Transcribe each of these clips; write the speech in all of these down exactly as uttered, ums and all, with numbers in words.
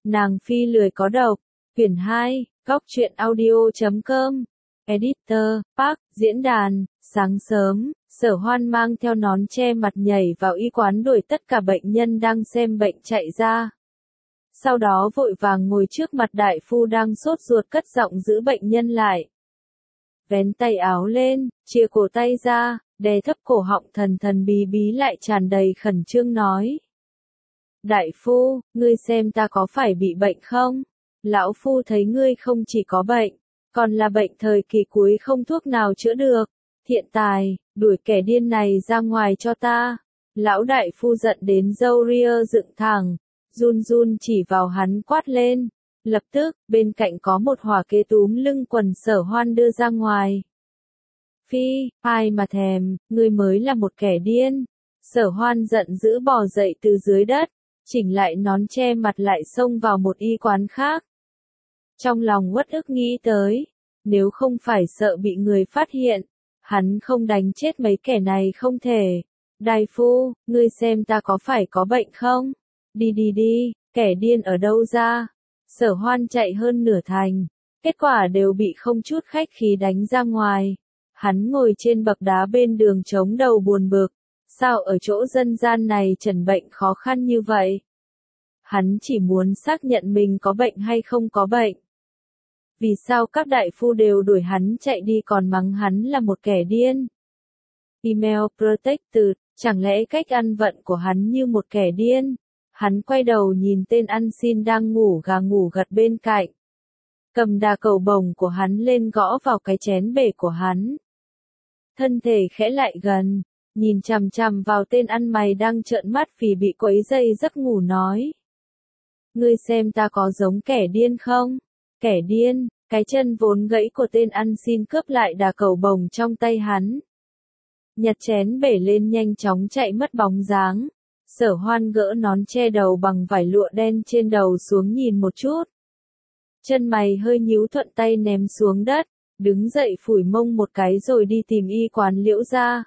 Nàng phi lười có độc. Quyển hai, góc truyện audio chấm com. Editor, Park, diễn đàn, sáng sớm, Sở Hoan mang theo nón che mặt nhảy vào y quán đuổi tất cả bệnh nhân đang xem bệnh chạy ra. Sau đó vội vàng ngồi trước mặt đại phu đang sốt ruột cất giọng giữ bệnh nhân lại. Vén tay áo lên, chia cổ tay ra, đè thấp cổ họng thần thần bí bí lại tràn đầy khẩn trương nói. Đại phu, ngươi xem ta có phải bị bệnh không? Lão phu thấy ngươi không chỉ có bệnh, còn là bệnh thời kỳ cuối không thuốc nào chữa được. Thiện tài, đuổi kẻ điên này ra ngoài cho ta. Lão đại phu giận đến râu ria dựng thẳng, run run chỉ vào hắn quát lên. Lập tức, bên cạnh có một hỏa kế túm lưng quần Sở Hoan đưa ra ngoài. Phi, ai mà thèm, ngươi mới là một kẻ điên. Sở Hoan giận dữ bò dậy từ dưới đất, chỉnh lại nón che mặt lại xông vào một y quán khác. Trong lòng uất ức nghĩ tới, nếu không phải sợ bị người phát hiện, hắn không đánh chết mấy kẻ này không thể. Đại phu, ngươi xem ta có phải có bệnh không? Đi đi đi, kẻ điên ở đâu ra? Sở Hoan chạy hơn nửa thành, kết quả đều bị không chút khách khí đánh ra ngoài. Hắn ngồi trên bậc đá bên đường chống đầu buồn bực, sao ở chỗ dân gian này trần bệnh khó khăn như vậy? Hắn chỉ muốn xác nhận mình có bệnh hay không có bệnh. Vì sao các đại phu đều đuổi hắn chạy đi còn mắng hắn là một kẻ điên? Email Protected, chẳng lẽ cách ăn vận của hắn như một kẻ điên? Hắn quay đầu nhìn tên ăn xin đang ngủ gà ngủ gật bên cạnh. Cầm đà cầu bồng của hắn lên gõ vào cái chén bể của hắn. Thân thể khẽ lại gần, nhìn chằm chằm vào tên ăn mày đang trợn mắt vì bị quấy dây giấc ngủ nói. Ngươi xem ta có giống kẻ điên không? Kẻ điên, cái chân vốn gãy của tên ăn xin cướp lại đà cầu bồng trong tay hắn. Nhặt chén bể lên nhanh chóng chạy mất bóng dáng. Sở Hoan gỡ nón che đầu bằng vải lụa đen trên đầu xuống nhìn một chút. Chân mày hơi nhíu thuận tay ném xuống đất, đứng dậy phủi mông một cái rồi đi tìm y quán Liễu gia.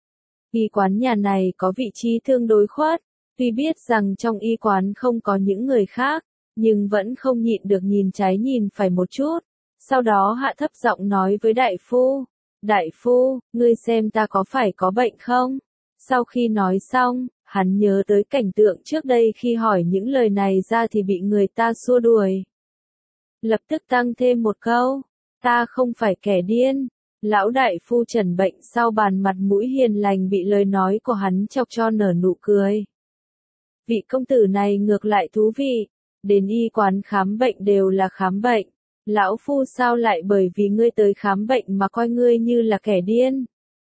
Y quán nhà này có vị trí tương đối khuất, tuy biết rằng trong y quán không có những người khác, nhưng vẫn không nhịn được nhìn trái nhìn phải một chút. Sau đó hạ thấp giọng nói với đại phu, đại phu, ngươi xem ta có phải có bệnh không? Sau khi nói xong, hắn nhớ tới cảnh tượng trước đây khi hỏi những lời này ra thì bị người ta xua đuổi. Lập tức tăng thêm một câu, ta không phải kẻ điên. Lão đại phu trần bệnh sau bàn mặt mũi hiền lành bị lời nói của hắn chọc cho nở nụ cười. Vị công tử này ngược lại thú vị, đến y quán khám bệnh đều là khám bệnh. Lão phu sao lại bởi vì ngươi tới khám bệnh mà coi ngươi như là kẻ điên?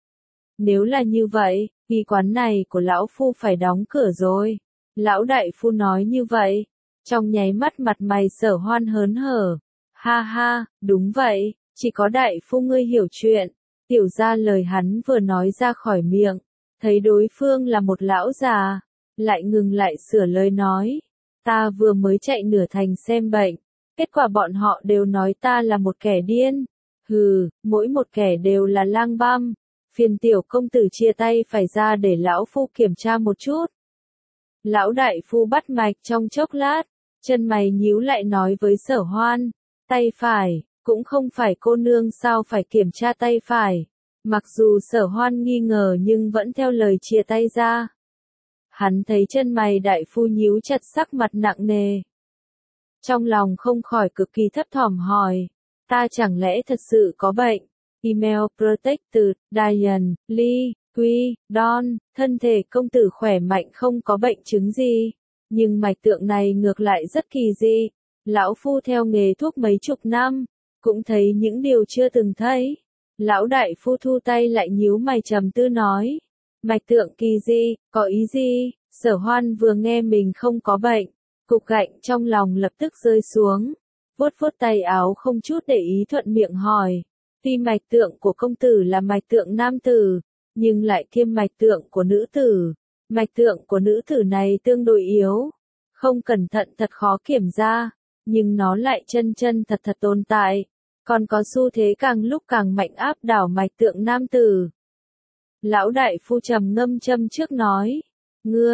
Nếu là như vậy, y quán này của lão phu phải đóng cửa rồi. Lão đại phu nói như vậy, trong nháy mắt mặt mày Sở Hoan hớn hở. Ha ha, đúng vậy, chỉ có đại phu ngươi hiểu chuyện. Tiểu ra lời hắn vừa nói ra khỏi miệng, thấy đối phương là một lão già, lại ngừng lại sửa lời nói. Ta vừa mới chạy nửa thành xem bệnh, kết quả bọn họ đều nói ta là một kẻ điên. Hừ, mỗi một kẻ đều là lang băm. Phiền tiểu công tử chia tay phải ra để lão phu kiểm tra một chút. Lão đại phu bắt mạch trong chốc lát, chân mày nhíu lại nói với Sở Hoan, tay phải, cũng không phải cô nương sao phải kiểm tra tay phải. Mặc dù Sở Hoan nghi ngờ nhưng vẫn theo lời chia tay ra. Hắn thấy chân mày đại phu nhíu chặt sắc mặt nặng nề. Trong lòng không khỏi cực kỳ thấp thỏm hỏi, ta chẳng lẽ thật sự có bệnh? Email Protected, Diane, Lee, Quy, Don, thân thể công tử khỏe mạnh không có bệnh chứng gì, nhưng mạch tượng này ngược lại rất kỳ dị. Lão phu theo nghề thuốc mấy chục năm, cũng thấy những điều chưa từng thấy. Lão đại phu thu tay lại nhíu mày trầm tư nói, mạch tượng kỳ dị, có ý gì? Sở Hoan vừa nghe mình không có bệnh, cục gạnh trong lòng lập tức rơi xuống, vuốt vuốt tay áo không chút để ý thuận miệng hỏi. Tuy mạch tượng của công tử là mạch tượng nam tử, nhưng lại kiêm mạch tượng của nữ tử. Mạch tượng của nữ tử này tương đối yếu, không cẩn thận thật khó kiểm ra, nhưng nó lại chân chân thật thật tồn tại, còn có xu thế càng lúc càng mạnh áp đảo mạch tượng nam tử. Lão đại phu trầm ngâm châm trước nói, ngươi,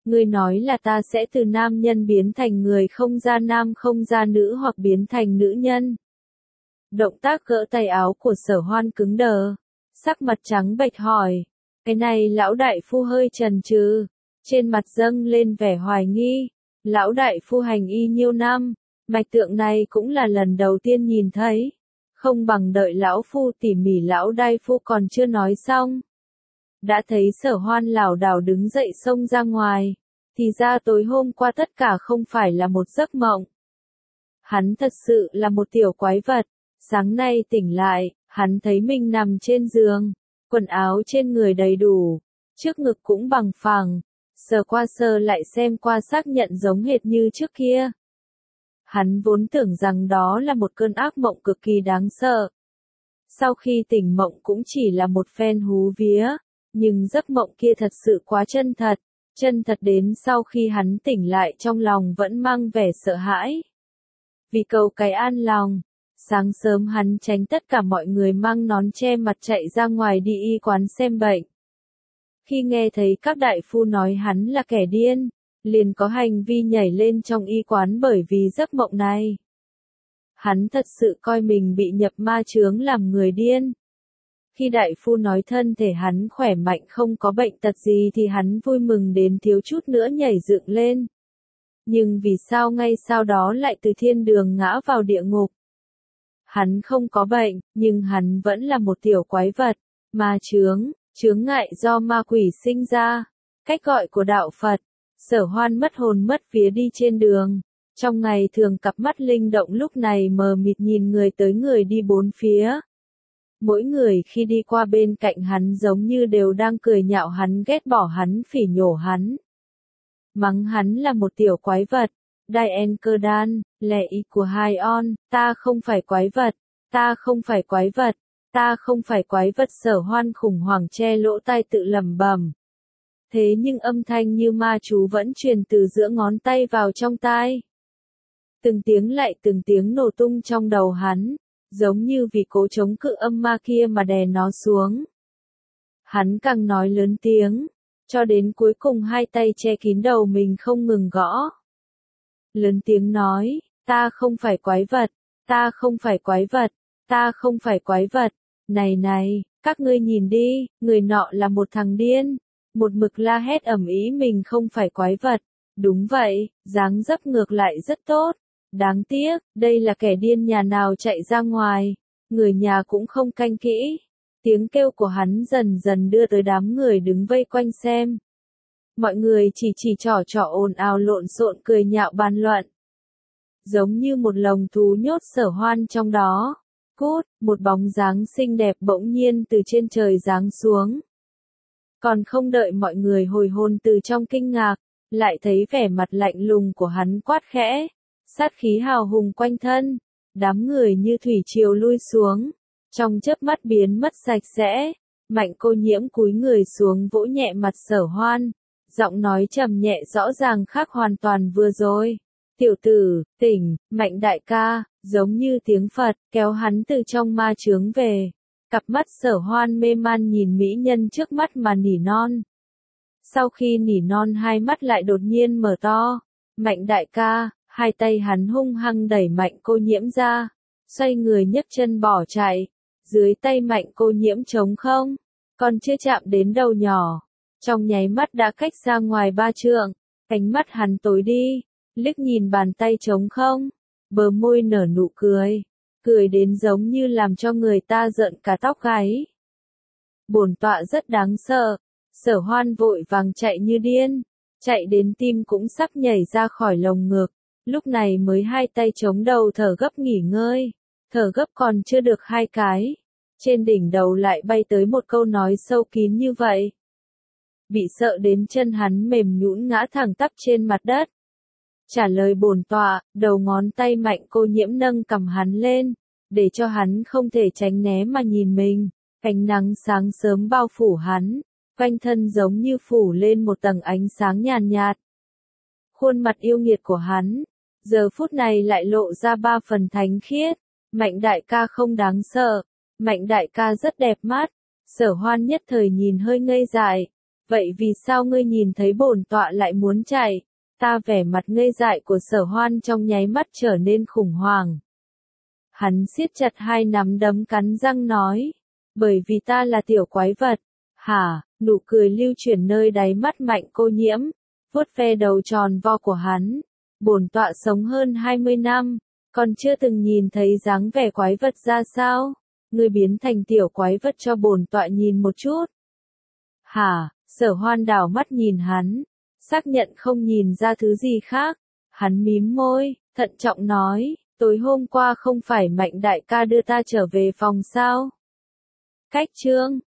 Ngươi nói là ta sẽ từ nam nhân biến thành người không ra nam không ra nữ hoặc biến thành nữ nhân. Động tác gỡ tay áo của Sở Hoan cứng đờ, sắc mặt trắng bệch hỏi. Cái này lão đại phu hơi chần chừ, trên mặt dâng lên vẻ hoài nghi. Lão đại phu hành y nhiêu năm, mạch tượng này cũng là lần đầu tiên nhìn thấy. Không bằng đợi lão phu tỉ mỉ lão đại phu còn chưa nói xong. Đã thấy Sở Hoan lảo đảo đứng dậy xông ra ngoài, thì ra tối hôm qua tất cả không phải là một giấc mộng. Hắn thật sự là một tiểu quái vật, sáng nay tỉnh lại, hắn thấy mình nằm trên giường, quần áo trên người đầy đủ, trước ngực cũng bằng phẳng, sờ qua sờ lại xem qua xác nhận giống hệt như trước kia. Hắn vốn tưởng rằng đó là một cơn ác mộng cực kỳ đáng sợ. Sau khi tỉnh mộng cũng chỉ là một phen hú vía, nhưng giấc mộng kia thật sự quá chân thật, chân thật đến sau khi hắn tỉnh lại trong lòng vẫn mang vẻ sợ hãi. Vì cầu cái an lòng, sáng sớm hắn tránh tất cả mọi người mang nón che mặt chạy ra ngoài đi y quán xem bệnh. Khi nghe thấy các đại phu nói hắn là kẻ điên, liền có hành vi nhảy lên trong y quán bởi vì giấc mộng này. Hắn thật sự coi mình bị nhập ma chướng làm người điên. Khi đại phu nói thân thể hắn khỏe mạnh không có bệnh tật gì thì hắn vui mừng đến thiếu chút nữa nhảy dựng lên. Nhưng vì sao ngay sau đó lại từ thiên đường ngã vào địa ngục? Hắn không có bệnh, nhưng hắn vẫn là một tiểu quái vật, ma chướng, chướng ngại do ma quỷ sinh ra. Cách gọi của đạo Phật, Sở Hoan mất hồn mất vía đi trên đường. Trong ngày thường cặp mắt linh động lúc này mờ mịt nhìn người tới người đi bốn phía. Mỗi người khi đi qua bên cạnh hắn giống như đều đang cười nhạo hắn, ghét bỏ hắn, phỉ nhổ hắn. Mắng hắn là một tiểu quái vật. Diane Cơ Đan, lệ ý của hai on, ta không phải quái vật, ta không phải quái vật, ta không phải quái vật. Sở Hoan khủng hoảng che lỗ tai tự lẩm bẩm. Thế nhưng âm thanh như ma chú vẫn truyền từ giữa ngón tay vào trong tai. Từng tiếng lại từng tiếng nổ tung trong đầu hắn, giống như vì cố chống cự âm ma kia mà đè nó xuống. Hắn càng nói lớn tiếng, cho đến cuối cùng hai tay che kín đầu mình không ngừng gõ. Lớn tiếng nói, ta không phải quái vật, ta không phải quái vật, ta không phải quái vật. Này này, các ngươi nhìn đi, người nọ là một thằng điên. Một mực la hét ầm ĩ mình không phải quái vật. Đúng vậy, dáng dấp ngược lại rất tốt. Đáng tiếc, đây là kẻ điên nhà nào chạy ra ngoài. Người nhà cũng không canh kỹ. Tiếng kêu của hắn dần dần đưa tới đám người đứng vây quanh xem. Mọi người chỉ chỉ trỏ trỏ ồn ào lộn xộn cười nhạo bàn luận. Giống như một lồng thú nhốt Sở Hoan trong đó. Cút, một bóng dáng xinh đẹp bỗng nhiên từ trên trời giáng xuống. Còn không đợi mọi người hồi hồn từ trong kinh ngạc, lại thấy vẻ mặt lạnh lùng của hắn quát khẽ. Sát khí hào hùng quanh thân, đám người như thủy triều lui xuống. Trong chớp mắt biến mất sạch sẽ, Mạnh Cô Nhiễm cúi người xuống vỗ nhẹ mặt Sở Hoan. Giọng nói trầm nhẹ rõ ràng khác hoàn toàn vừa rồi. Tiểu tử, tỉnh, Mạnh đại ca, giống như tiếng Phật, kéo hắn từ trong ma chướng về. Cặp mắt Sở Hoan mê man nhìn mỹ nhân trước mắt mà nỉ non. Sau khi nỉ non hai mắt lại đột nhiên mở to. Mạnh đại ca, hai tay hắn hung hăng đẩy Mạnh Cô Nhiễm ra. Xoay người nhấc chân bỏ chạy. Dưới tay Mạnh Cô Nhiễm trống không, còn chưa chạm đến đầu nhỏ. Trong nháy mắt đã cách ra ngoài ba trượng, ánh mắt hắn tối đi, liếc nhìn bàn tay trống không, bờ môi nở nụ cười, cười đến giống như làm cho người ta rợn cả tóc gáy. Bổn tọa rất đáng sợ, Sở Hoan vội vàng chạy như điên, chạy đến tim cũng sắp nhảy ra khỏi lồng ngực, lúc này mới hai tay chống đầu thở gấp nghỉ ngơi, thở gấp còn chưa được hai cái, trên đỉnh đầu lại bay tới một câu nói sâu kín như vậy. Bị sợ đến chân hắn mềm nhũn ngã thẳng tắp trên mặt đất. Trả lời bổn tọa, đầu ngón tay Mạnh Cô Nhiễm nâng cầm hắn lên, để cho hắn không thể tránh né mà nhìn mình. Ánh nắng sáng sớm bao phủ hắn, quanh thân giống như phủ lên một tầng ánh sáng nhàn nhạt. Khuôn mặt yêu nghiệt của hắn, giờ phút này lại lộ ra ba phần thánh khiết. Mạnh đại ca không đáng sợ, Mạnh đại ca rất đẹp mắt. Sở Hoan nhất thời nhìn hơi ngây dại. Vậy vì sao ngươi nhìn thấy bổn tọa lại muốn chạy? Ta vẻ mặt ngây dại của Sở Hoan trong nháy mắt trở nên khủng hoảng. Hắn siết chặt hai nắm đấm cắn răng nói. Bởi vì ta là tiểu quái vật. Hả, nụ cười lưu chuyển nơi đáy mắt Mạnh Cô Nhiễm, vuốt ve đầu tròn vo của hắn. Bổn tọa sống hơn hai mươi năm, còn chưa từng nhìn thấy dáng vẻ quái vật ra sao? Ngươi biến thành tiểu quái vật cho bổn tọa nhìn một chút. Hả, Sở Hoan đảo mắt nhìn hắn, xác nhận không nhìn ra thứ gì khác. Hắn mím môi, thận trọng nói, tối hôm qua không phải Mạnh đại ca đưa ta trở về phòng sao? Cách chương